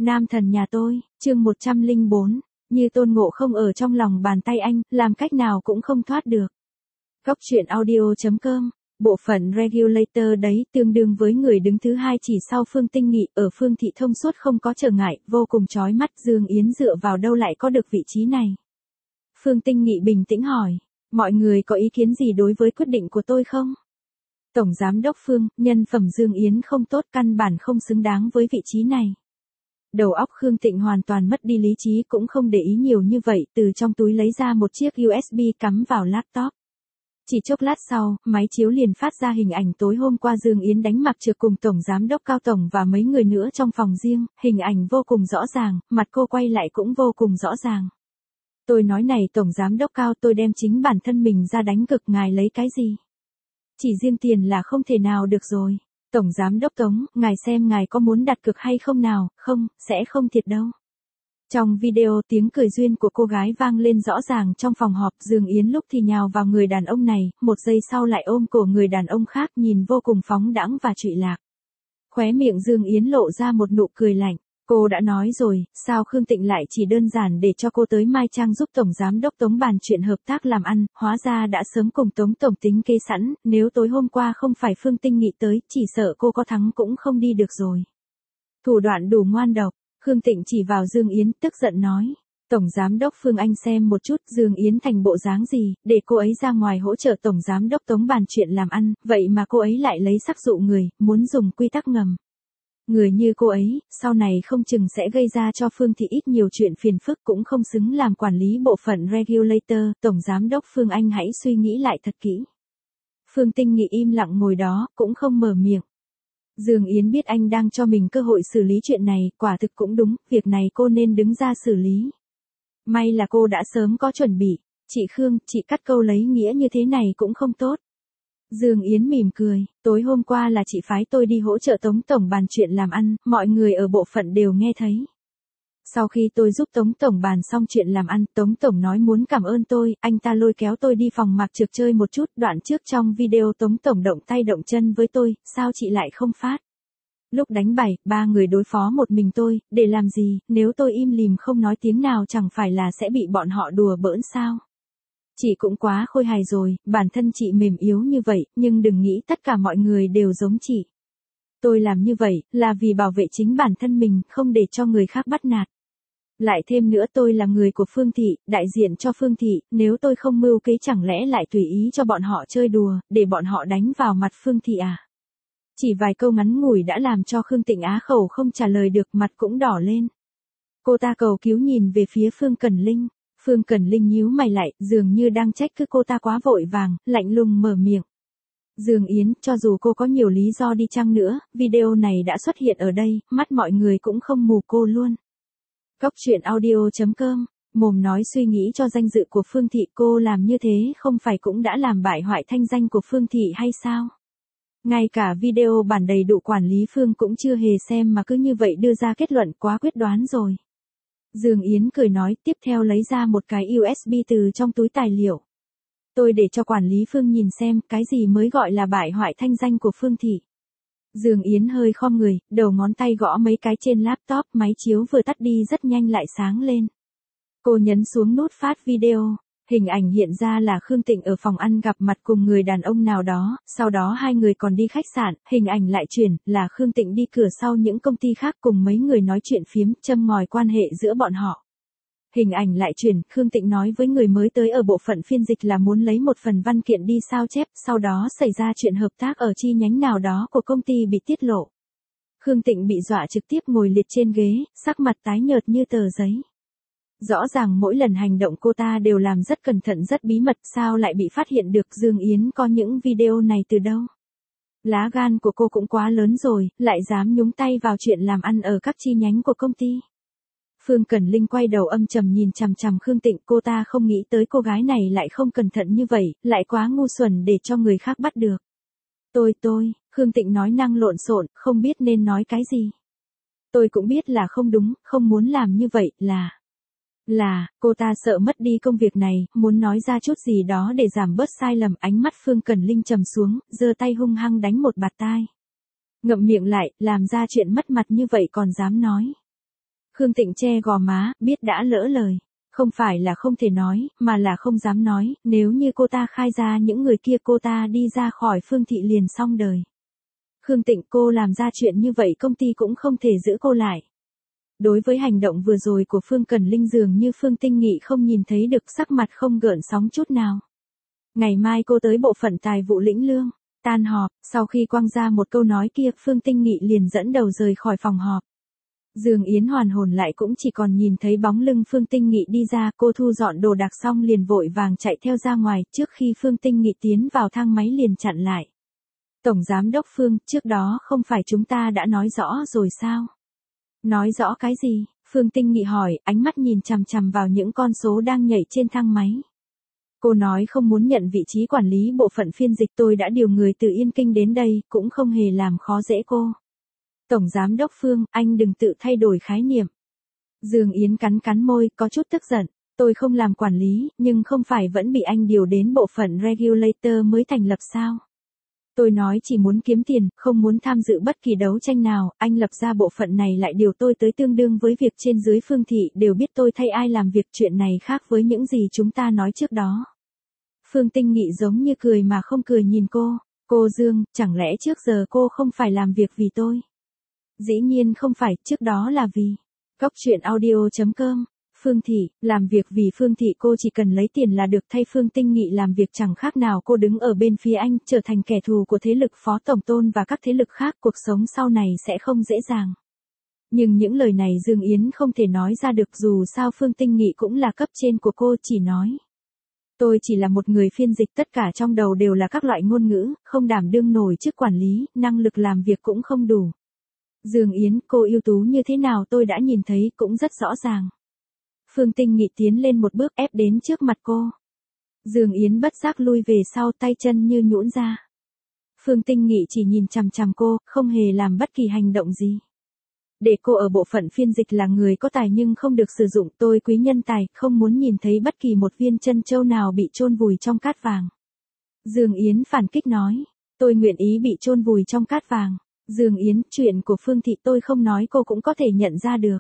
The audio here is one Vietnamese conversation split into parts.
Nam thần nhà tôi, chương 104, như Tôn Ngộ không ở trong lòng bàn tay anh, làm cách nào cũng không thoát được. Góc truyện audio.com, bộ phận regulator đấy tương đương với người đứng thứ hai chỉ sau Phương Tinh Nghị, ở Phương Thị thông suốt không có trở ngại, vô cùng chói mắt. Dương Yến dựa vào đâu lại có được vị trí này? Phương Tinh Nghị bình tĩnh hỏi, mọi người có ý kiến gì đối với quyết định của tôi không? Tổng Giám đốc Phương, nhân phẩm Dương Yến không tốt, căn bản không xứng đáng với vị trí này. Đầu óc Khương Tịnh hoàn toàn mất đi lý trí, cũng không để ý nhiều như vậy, từ trong túi lấy ra một chiếc USB cắm vào laptop. Chỉ chốc lát sau, máy chiếu liền phát ra hình ảnh tối hôm qua Dương Yến đánh mặc trượt cùng Tổng Giám đốc Cao Tổng và mấy người nữa trong phòng riêng, hình ảnh vô cùng rõ ràng, mặt cô quay lại cũng vô cùng rõ ràng. Tôi nói này Tổng Giám đốc Cao, tôi đem chính bản thân mình ra đánh cực, ngài lấy cái gì? Chỉ riêng tiền là không thể nào được rồi. Tổng Giám đốc Tống, ngài xem ngài có muốn đặt cược hay không nào? Không, sẽ không thiệt đâu. Trong video tiếng cười duyên của cô gái vang lên rõ ràng trong phòng họp. Dương Yến lúc thì nhào vào người đàn ông này, một giây sau lại ôm cổ người đàn ông khác, nhìn vô cùng phóng đãng và trụy lạc. Khóe miệng Dương Yến lộ ra một nụ cười lạnh. Cô đã nói rồi, sao Khương Tịnh lại chỉ đơn giản để cho cô tới Mai Trang giúp Tổng Giám đốc Tống bàn chuyện hợp tác làm ăn, hóa ra đã sớm cùng Tống Tổng tính kế sẵn, nếu tối hôm qua không phải Phương Tinh Nghị tới, chỉ sợ cô có thắng cũng không đi được rồi. Thủ đoạn đủ ngoan độc, Khương Tịnh chỉ vào Dương Yến, tức giận nói. Tổng Giám đốc Phương, anh xem một chút Dương Yến thành bộ dáng gì, để cô ấy ra ngoài hỗ trợ Tổng Giám đốc Tống bàn chuyện làm ăn, vậy mà cô ấy lại lấy sắc dụ người, muốn dùng quy tắc ngầm. Người như cô ấy, sau này không chừng sẽ gây ra cho Phương Thị ít nhiều chuyện phiền phức, cũng không xứng làm quản lý bộ phận regulator. Tổng Giám đốc Phương, anh hãy suy nghĩ lại thật kỹ. Phương Tinh Nghị im lặng ngồi đó, cũng không mở miệng. Dương Yến biết anh đang cho mình cơ hội xử lý chuyện này, quả thực cũng đúng, việc này cô nên đứng ra xử lý. May là cô đã sớm có chuẩn bị. Chị Khương, chị cắt câu lấy nghĩa như thế này cũng không tốt. Dương Yến mỉm cười, tối hôm qua là chị phái tôi đi hỗ trợ Tống Tổng bàn chuyện làm ăn, mọi người ở bộ phận đều nghe thấy. Sau khi tôi giúp Tống Tổng bàn xong chuyện làm ăn, Tống Tổng nói muốn cảm ơn tôi, anh ta lôi kéo tôi đi phòng mạc trượt chơi một chút. Đoạn trước trong video Tống Tổng động tay động chân với tôi, sao chị lại không phát? Lúc đánh bài, ba người đối phó một mình tôi, để làm gì, nếu tôi im lìm không nói tiếng nào chẳng phải là sẽ bị bọn họ đùa bỡn sao? Chị cũng quá khôi hài rồi, bản thân chị mềm yếu như vậy, nhưng đừng nghĩ tất cả mọi người đều giống chị. Tôi làm như vậy, là vì bảo vệ chính bản thân mình, không để cho người khác bắt nạt. Lại thêm nữa tôi là người của Phương Thị, đại diện cho Phương Thị, nếu tôi không mưu kế chẳng lẽ lại tùy ý cho bọn họ chơi đùa, để bọn họ đánh vào mặt Phương Thị à? Chỉ vài câu ngắn ngủi đã làm cho Khương Tịnh á khẩu không trả lời được, mặt cũng đỏ lên. Cô ta cầu cứu nhìn về phía Phương Cẩn Linh. Phương Cẩn Linh nhíu mày lại, dường như đang trách cứ cô ta quá vội vàng, lạnh lùng mở miệng. Dương Yến, cho dù cô có nhiều lý do đi chăng nữa, video này đã xuất hiện ở đây, mắt mọi người cũng không mù cô luôn. Góc truyện audio.com, mồm nói suy nghĩ cho danh dự của Phương Thị, cô làm như thế không phải cũng đã làm bại hoại thanh danh của Phương Thị hay sao? Ngay cả video bản đầy đủ quản lý Phương cũng chưa hề xem mà cứ như vậy đưa ra kết luận, quá quyết đoán rồi. Dương Yến cười nói, tiếp theo lấy ra một cái USB từ trong túi tài liệu. Tôi để cho quản lý Phương nhìn xem, cái gì mới gọi là bại hoại thanh danh của Phương Thị. Dương Yến hơi khom người, đầu ngón tay gõ mấy cái trên laptop, máy chiếu vừa tắt đi rất nhanh lại sáng lên. Cô nhấn xuống nút phát video. Hình ảnh hiện ra là Khương Tịnh ở phòng ăn gặp mặt cùng người đàn ông nào đó, sau đó hai người còn đi khách sạn. Hình ảnh lại chuyển, là Khương Tịnh đi cửa sau những công ty khác cùng mấy người nói chuyện phiếm, châm ngòi quan hệ giữa bọn họ. Hình ảnh lại chuyển, Khương Tịnh nói với người mới tới ở bộ phận phiên dịch là muốn lấy một phần văn kiện đi sao chép, sau đó xảy ra chuyện hợp tác ở chi nhánh nào đó của công ty bị tiết lộ. Khương Tịnh bị dọa trực tiếp ngồi liệt trên ghế, sắc mặt tái nhợt như tờ giấy. Rõ ràng mỗi lần hành động cô ta đều làm rất cẩn thận rất bí mật, sao lại bị phát hiện được? Dương Yến có những video này từ đâu? Lá gan của cô cũng quá lớn rồi, lại dám nhúng tay vào chuyện làm ăn ở các chi nhánh của công ty. Phương Cẩn Linh quay đầu âm trầm nhìn chằm chằm Khương Tịnh, cô ta không nghĩ tới cô gái này lại không cẩn thận như vậy, lại quá ngu xuẩn để cho người khác bắt được. Tôi, Khương Tịnh nói năng lộn xộn, không biết nên nói cái gì. Tôi cũng biết là không đúng, không muốn làm như vậy, cô ta sợ mất đi công việc này, muốn nói ra chút gì đó để giảm bớt sai lầm. Ánh mắt Phương Cẩn Linh trầm xuống, giơ tay hung hăng đánh một bạt tai. Ngậm miệng lại, làm ra chuyện mất mặt như vậy còn dám nói. Khương Tịnh che gò má, biết đã lỡ lời. Không phải là không thể nói, mà là không dám nói, nếu như cô ta khai ra những người kia cô ta đi ra khỏi Phương Thị liền xong đời. Khương Tịnh, cô làm ra chuyện như vậy công ty cũng không thể giữ cô lại. Đối với hành động vừa rồi của Phương Cẩn Linh dường như Phương Tinh Nghị không nhìn thấy được, sắc mặt không gợn sóng chút nào. Ngày mai cô tới bộ phận tài vụ lĩnh lương. Tan họp, sau khi quăng ra một câu nói kia, Phương Tinh Nghị liền dẫn đầu rời khỏi phòng họp. Dương Yến hoàn hồn lại cũng chỉ còn nhìn thấy bóng lưng Phương Tinh Nghị đi ra, cô thu dọn đồ đạc xong liền vội vàng chạy theo ra ngoài, trước khi Phương Tinh Nghị tiến vào thang máy liền chặn lại. Tổng Giám đốc Phương, trước đó không phải chúng ta đã nói rõ rồi sao? Nói rõ cái gì? Phương Tinh Nghị hỏi, ánh mắt nhìn chằm chằm vào những con số đang nhảy trên thang máy. Cô nói không muốn nhận vị trí quản lý bộ phận phiên dịch, tôi đã điều người từ Yên Kinh đến đây, cũng không hề làm khó dễ cô. Tổng Giám đốc Phương, anh đừng tự thay đổi khái niệm. Dương Yến cắn cắn môi, có chút tức giận. Tôi không làm quản lý, nhưng không phải vẫn bị anh điều đến bộ phận regulator mới thành lập sao? Tôi nói chỉ muốn kiếm tiền, không muốn tham dự bất kỳ đấu tranh nào, anh lập ra bộ phận này lại điều tôi tới, tương đương với việc trên dưới Phương Thị đều biết tôi thay ai làm việc, chuyện này khác với những gì chúng ta nói trước đó. Phương Tinh Nghị giống như cười mà không cười nhìn cô Dương, chẳng lẽ trước giờ cô không phải làm việc vì tôi? Dĩ nhiên không phải, trước đó là vì Cóc truyện audio.com. Phương Thị, làm việc vì Phương Thị, cô chỉ cần lấy tiền là được, thay Phương Tinh Nghị làm việc chẳng khác nào cô đứng ở bên phía anh, trở thành kẻ thù của thế lực Phó Tổng Tôn và các thế lực khác, cuộc sống sau này sẽ không dễ dàng. Nhưng những lời này Dương Yến không thể nói ra được, dù sao Phương Tinh Nghị cũng là cấp trên của cô, chỉ nói. Tôi chỉ là một người phiên dịch, tất cả trong đầu đều là các loại ngôn ngữ, không đảm đương nổi chức quản lý, năng lực làm việc cũng không đủ. Dương Yến, cô ưu tú như thế nào tôi đã nhìn thấy, cũng rất rõ ràng. Phương Tinh Nghị tiến lên một bước ép đến trước mặt cô. Dương Yến bất giác lui về sau, tay chân như nhũn ra. Phương Tinh Nghị chỉ nhìn chằm chằm cô, không hề làm bất kỳ hành động gì. Để cô ở bộ phận phiên dịch là người có tài nhưng không được sử dụng, tôi quý nhân tài, không muốn nhìn thấy bất kỳ một viên chân châu nào bị chôn vùi trong cát vàng. Dương Yến phản kích nói, tôi nguyện ý bị chôn vùi trong cát vàng. Dương Yến, chuyện của Phương Thị tôi không nói cô cũng có thể nhận ra được.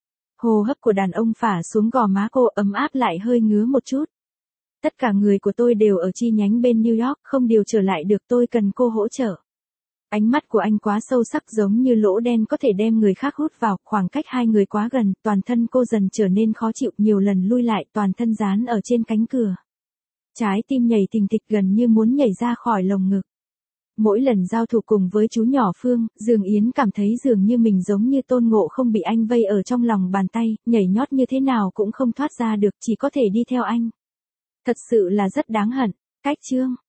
Hô hấp của đàn ông phả xuống gò má cô, ấm áp lại hơi ngứa một chút. Tất cả người của tôi đều ở chi nhánh bên New York, không điều trở lại được, tôi cần cô hỗ trợ. Ánh mắt của anh quá sâu sắc, giống như lỗ đen có thể đem người khác hút vào, khoảng cách hai người quá gần, toàn thân cô dần trở nên khó chịu, nhiều lần lui lại, toàn thân dán ở trên cánh cửa. Trái tim nhảy thình thịch gần như muốn nhảy ra khỏi lồng ngực. Mỗi lần giao thủ cùng với chú nhỏ Phương, Dương Yến cảm thấy dường như mình giống như Tôn Ngộ Không bị anh vây ở trong lòng bàn tay, nhảy nhót như thế nào cũng không thoát ra được, chỉ có thể đi theo anh. Thật sự là rất đáng hận. Cách chương